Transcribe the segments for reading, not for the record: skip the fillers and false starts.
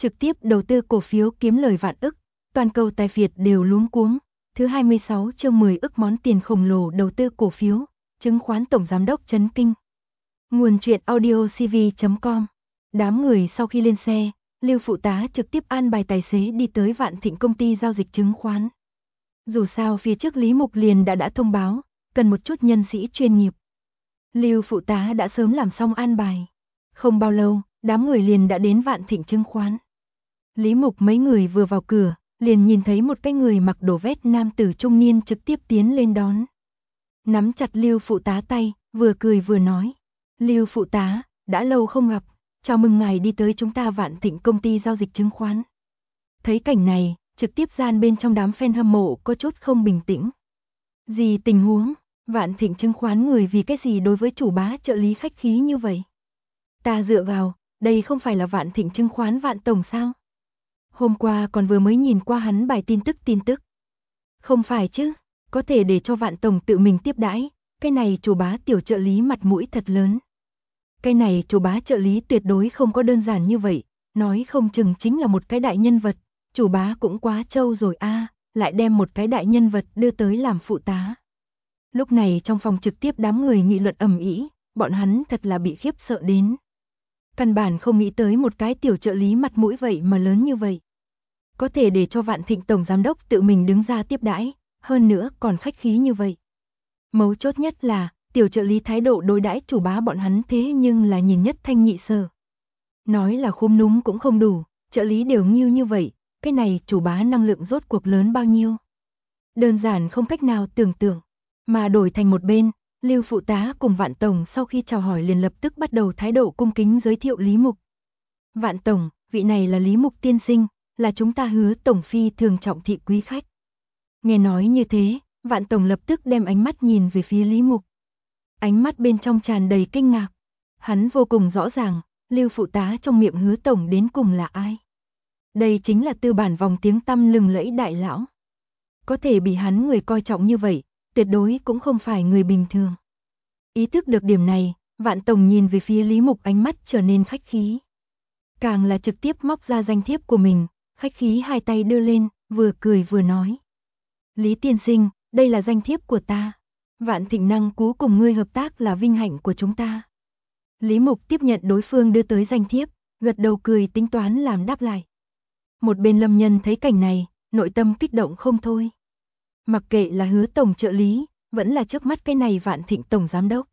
trực tiếp đầu tư cổ phiếu kiếm lời vạn ức, toàn cầu tài phiệt đều luống cuống. Thứ 26 chương 10 ức món tiền khổng lồ đầu tư cổ phiếu, chứng khoán tổng giám đốc chấn kinh. Nguồn truyện audiocv.com. Đám người sau khi lên xe, Lưu phụ tá trực tiếp an bài tài xế đi tới Vạn Thịnh công ty giao dịch chứng khoán. Dù sao phía trước Lý Mục liền đã thông báo, cần một chút nhân sĩ chuyên nghiệp. Lưu phụ tá đã sớm làm xong an bài. Không bao lâu, đám người liền đã đến Vạn Thịnh chứng khoán. Lý Mục mấy người vừa vào cửa, liền nhìn thấy một cái người mặc đồ vest nam tử trung niên trực tiếp tiến lên đón. Nắm chặt Lưu phụ tá tay, vừa cười vừa nói. Lưu phụ tá, đã lâu không gặp, chào mừng ngài đi tới chúng ta Vạn Thịnh công ty giao dịch chứng khoán. Thấy cảnh này, trực tiếp gian bên trong đám fan hâm mộ có chút không bình tĩnh. Gì tình huống, Vạn Thịnh chứng khoán người vì cái gì đối với chủ bá trợ lý khách khí như vậy? Ta dựa vào, đây không phải là Vạn Thịnh chứng khoán Vạn tổng sao? Hôm qua còn vừa mới nhìn qua hắn bài tin tức. Không phải chứ, có thể để cho Vạn tổng tự mình tiếp đãi, cái này chủ bá tiểu trợ lý mặt mũi thật lớn. Cái này chủ bá trợ lý tuyệt đối không có đơn giản như vậy, nói không chừng chính là một cái đại nhân vật, chủ bá cũng quá trâu rồi a, lại đem một cái đại nhân vật đưa tới làm phụ tá. Lúc này trong phòng trực tiếp đám người nghị luận ầm ĩ, bọn hắn thật là bị khiếp sợ đến. Căn bản không nghĩ tới một cái tiểu trợ lý mặt mũi vậy mà lớn như vậy. Có thể để cho Vạn Thịnh tổng giám đốc tự mình đứng ra tiếp đãi, hơn nữa còn khách khí như vậy. Mấu chốt nhất là, tiểu trợ lý thái độ đối đãi chủ bá bọn hắn thế nhưng là nhìn nhất thanh nhị sở. Nói là khúm núm cũng không đủ, trợ lý đều nghiêu như vậy, cái này chủ bá năng lượng rốt cuộc lớn bao nhiêu. Đơn giản không cách nào tưởng tượng, mà đổi thành một bên, Lưu phụ tá cùng Vạn tổng sau khi chào hỏi liền lập tức bắt đầu thái độ cung kính giới thiệu Lý Mục. Vạn tổng, vị này là Lý Mục tiên sinh, là chúng ta Hứa tổng phi thường trọng thị quý khách. Nghe nói như thế, Vạn tổng lập tức đem ánh mắt nhìn về phía Lý Mục. Ánh mắt bên trong tràn đầy kinh ngạc. Hắn vô cùng rõ ràng, Lưu phụ tá trong miệng Hứa tổng đến cùng là ai. Đây chính là tư bản vòng tiếng tăm lừng lẫy đại lão. Có thể bị hắn người coi trọng như vậy, tuyệt đối cũng không phải người bình thường. Ý thức được điểm này, Vạn tổng nhìn về phía Lý Mục ánh mắt trở nên khách khí. Càng là trực tiếp móc ra danh thiếp của mình, khách khí hai tay đưa lên, vừa cười vừa nói. Lý tiên sinh, đây là danh thiếp của ta. Vạn Thịnh năng cú cùng ngươi hợp tác là vinh hạnh của chúng ta. Lý Mục tiếp nhận đối phương đưa tới danh thiếp, gật đầu cười tính toán làm đáp lại. Một bên Lâm Nhân thấy cảnh này, nội tâm kích động không thôi. Mặc kệ là Hứa tổng trợ lý, vẫn là trước mắt cái này Vạn Thịnh tổng giám đốc.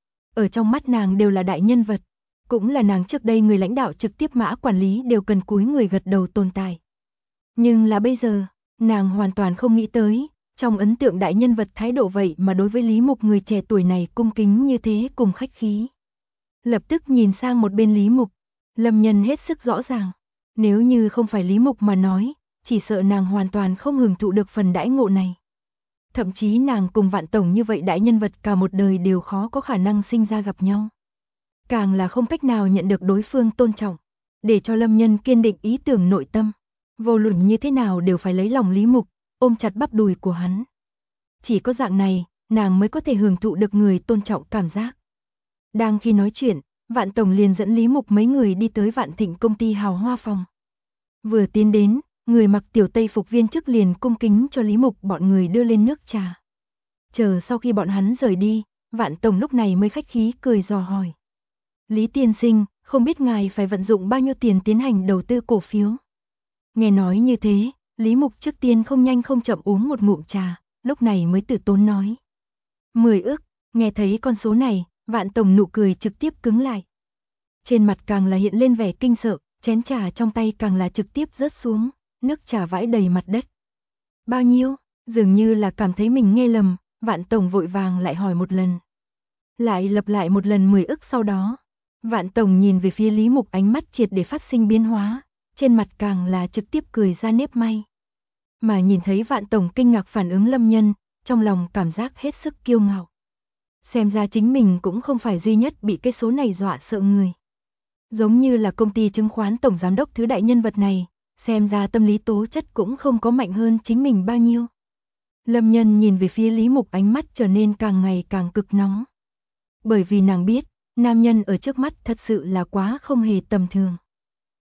Ở trong mắt nàng đều là đại nhân vật, cũng là nàng trước đây người lãnh đạo trực tiếp mã quản lý đều cần cúi người gật đầu tồn tại. Nhưng là bây giờ, nàng hoàn toàn không nghĩ tới, trong ấn tượng đại nhân vật thái độ vậy mà đối với Lý Mục người trẻ tuổi này cung kính như thế cùng khách khí. Lập tức nhìn sang một bên Lý Mục, Lâm Nhân hết sức rõ ràng, nếu như không phải Lý Mục mà nói, chỉ sợ nàng hoàn toàn không hưởng thụ được phần đãi ngộ này. Thậm chí nàng cùng Vạn tổng như vậy đại nhân vật cả một đời đều khó có khả năng sinh ra gặp nhau. Càng là không cách nào nhận được đối phương tôn trọng, để cho Lâm Nhân kiên định ý tưởng nội tâm. Vô luận như thế nào đều phải lấy lòng Lý Mục, ôm chặt bắp đùi của hắn. Chỉ có dạng này, nàng mới có thể hưởng thụ được người tôn trọng cảm giác. Đang khi nói chuyện, Vạn tổng liền dẫn Lý Mục mấy người đi tới Vạn Thịnh công ty hào hoa phòng. Vừa tiến đến, người mặc tiểu tây phục viên chức liền cung kính cho Lý Mục bọn người đưa lên nước trà. Chờ sau khi bọn hắn rời đi, Vạn tổng lúc này mới khách khí cười dò hỏi. Lý tiên sinh, không biết ngài phải vận dụng bao nhiêu tiền tiến hành đầu tư cổ phiếu? Nghe nói như thế, Lý Mục trước tiên không nhanh không chậm uống một ngụm trà, lúc này mới từ tốn nói. 10 ức, nghe thấy con số này, Vạn tổng nụ cười trực tiếp cứng lại. Trên mặt càng là hiện lên vẻ kinh sợ, chén trà trong tay càng là trực tiếp rớt xuống, nước trà vãi đầy mặt đất. Bao nhiêu? Dường như là cảm thấy mình nghe lầm, Vạn tổng vội vàng lại hỏi một lần. Lại lặp lại một lần 10 ức sau đó. Vạn tổng nhìn về phía Lý Mục ánh mắt triệt để phát sinh biến hóa, trên mặt càng là trực tiếp cười ra nếp may. Mà nhìn thấy Vạn tổng kinh ngạc phản ứng Lâm Nhân, trong lòng cảm giác hết sức kiêu ngạo. Xem ra chính mình cũng không phải duy nhất bị cái số này dọa sợ người. Giống như là công ty chứng khoán tổng giám đốc thứ đại nhân vật này, xem ra tâm lý tố chất cũng không có mạnh hơn chính mình bao nhiêu. Lâm Nhân nhìn về phía Lý Mục ánh mắt trở nên càng ngày càng cực nóng. Bởi vì nàng biết, nam nhân ở trước mắt thật sự là quá không hề tầm thường.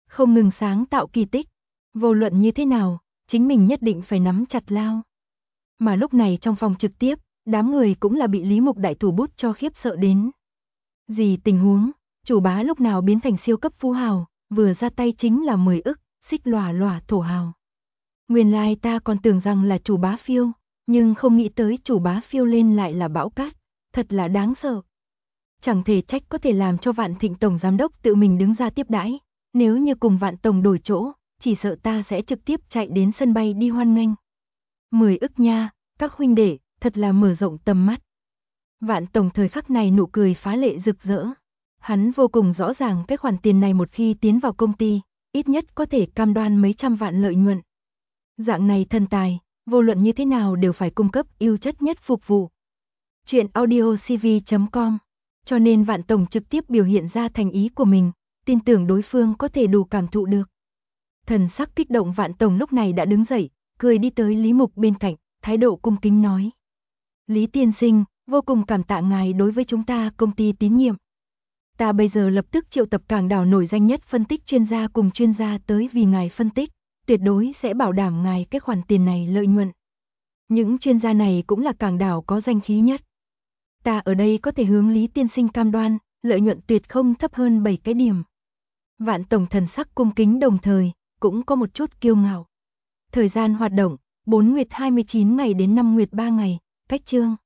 không ngừng sáng tạo kỳ tích. Vô luận như thế nào, chính mình nhất định phải nắm chặt lao. Mà lúc này trong phòng trực tiếp, đám người cũng là bị Lý Mục đại thủ bút cho khiếp sợ đến. Gì tình huống, chủ bá lúc nào biến thành siêu cấp phú hào, vừa ra tay chính là 10 ức, xích lòa lòa thổ hào. Nguyên lai ta còn tưởng rằng là chủ bá phiêu, nhưng không nghĩ tới chủ bá phiêu lên lại là bão cát, thật là đáng sợ. Chẳng thể trách có thể làm cho Vạn Thịnh tổng giám đốc tự mình đứng ra tiếp đãi, nếu như cùng Vạn tổng đổi chỗ, chỉ sợ ta sẽ trực tiếp chạy đến sân bay đi hoan nghênh. 10 ức nha, các huynh đệ, thật là mở rộng tầm mắt. Vạn tổng thời khắc này nụ cười phá lệ rực rỡ. Hắn vô cùng rõ ràng cái khoản tiền này một khi tiến vào công ty, ít nhất có thể cam đoan mấy trăm vạn lợi nhuận. Dạng này thần tài, vô luận như thế nào đều phải cung cấp ưu chất nhất phục vụ. Chuyện audiocv.com. Cho nên Vạn tổng trực tiếp biểu hiện ra thành ý của mình, tin tưởng đối phương có thể đủ cảm thụ được. Thần sắc kích động Vạn tổng lúc này đã đứng dậy, cười đi tới Lý Mục bên cạnh, thái độ cung kính nói: Lý tiên sinh, vô cùng cảm tạ ngài đối với chúng ta công ty tín nhiệm. Ta bây giờ lập tức triệu tập cảng đảo nổi danh nhất phân tích chuyên gia cùng chuyên gia tới vì ngài phân tích, tuyệt đối sẽ bảo đảm ngài cái khoản tiền này lợi nhuận. Những chuyên gia này cũng là cảng đảo có danh khí nhất. Ta ở đây có thể hướng Lý tiên sinh cam đoan, lợi nhuận tuyệt không thấp hơn 7 cái điểm. Vạn tổng thần sắc cung kính đồng thời, cũng có một chút kiêu ngạo. Thời gian hoạt động, 4 nguyệt 29 ngày đến 5 nguyệt 3 ngày, cách chương.